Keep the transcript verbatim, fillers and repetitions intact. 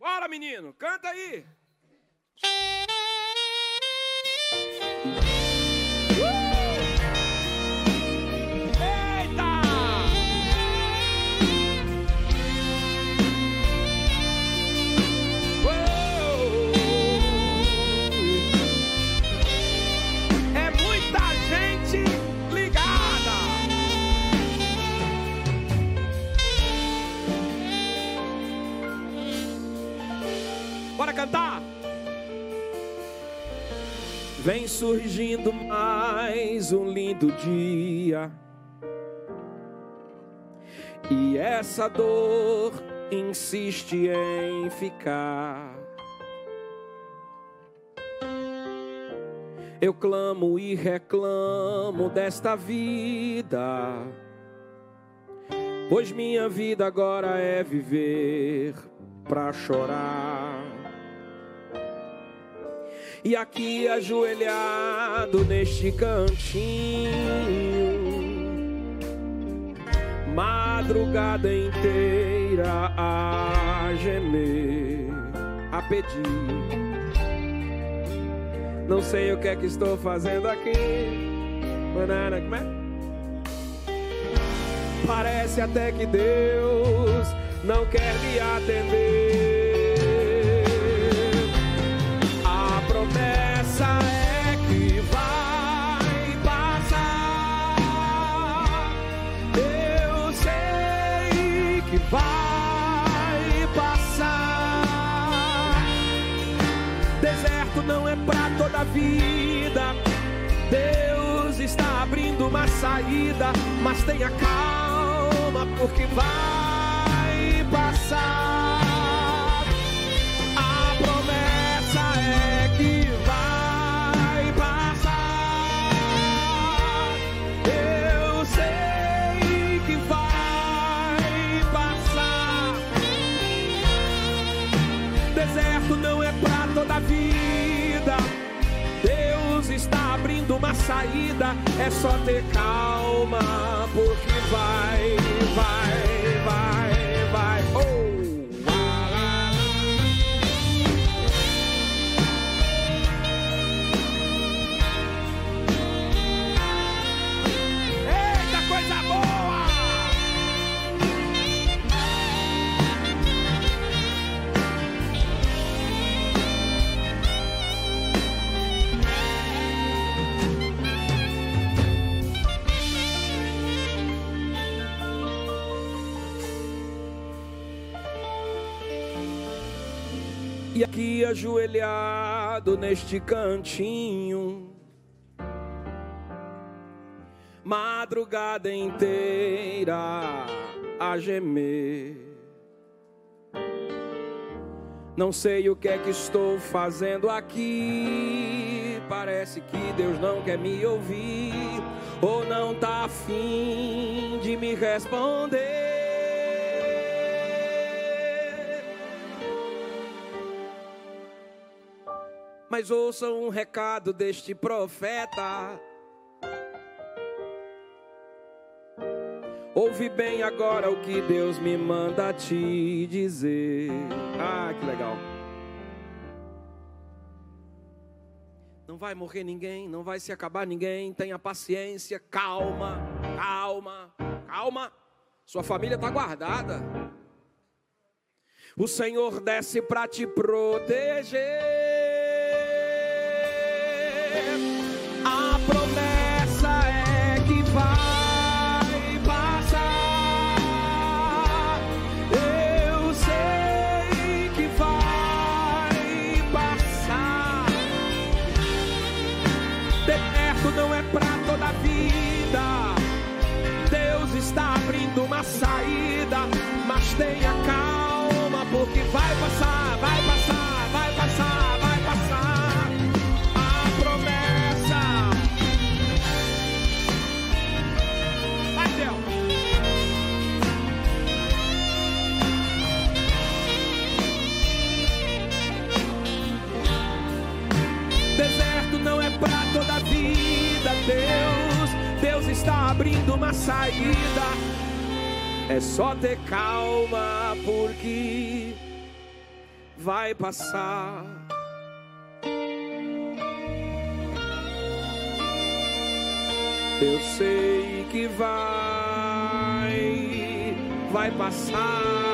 Bora, menino, canta aí. Bora cantar. Vem surgindo mais um lindo dia, e essa dor insiste em ficar. Eu clamo e reclamo desta vida, pois minha vida agora é viver pra chorar. E aqui ajoelhado neste cantinho, madrugada inteira a gemer, a pedir. Não sei o que é que estou fazendo aqui. Banana, como é? Parece até que Deus não quer me atender. A promessa é que vai passar. Eu sei que vai passar. Deserto não é pra toda a vida. Deus está abrindo uma saída, mas tenha calma, porque vai passar. A promessa é que vai passar. Eu sei que vai passar. Deserto não é pra toda a vida. Deus está abrindo uma saída. É só ter calma, porque vai, vai, vai, vai. Oh, lá, lá. Eita, coisa boa! E aqui ajoelhado neste cantinho, madrugada inteira a gemer. Não sei o que é que estou fazendo aqui. Parece que Deus não quer me ouvir, ou não tá afim de me responder. Mas ouça um recado deste profeta. Ouve bem agora o que Deus me manda te dizer. Ah, que legal. Não vai morrer ninguém, não vai se acabar ninguém. Tenha paciência, calma, calma, calma. Sua família está guardada. O Senhor desce para te proteger. A promessa é que vai passar. Eu sei que vai passar. Deserto não é pra toda a vida. Deus está abrindo uma saída, mas tenha calma, porque vai passar, vai passar, vai passar, vai passar. Deserto não é pra toda a vida. Deus, Deus está abrindo uma saída. É só ter calma, porque vai passar. Eu sei que vai, vai passar.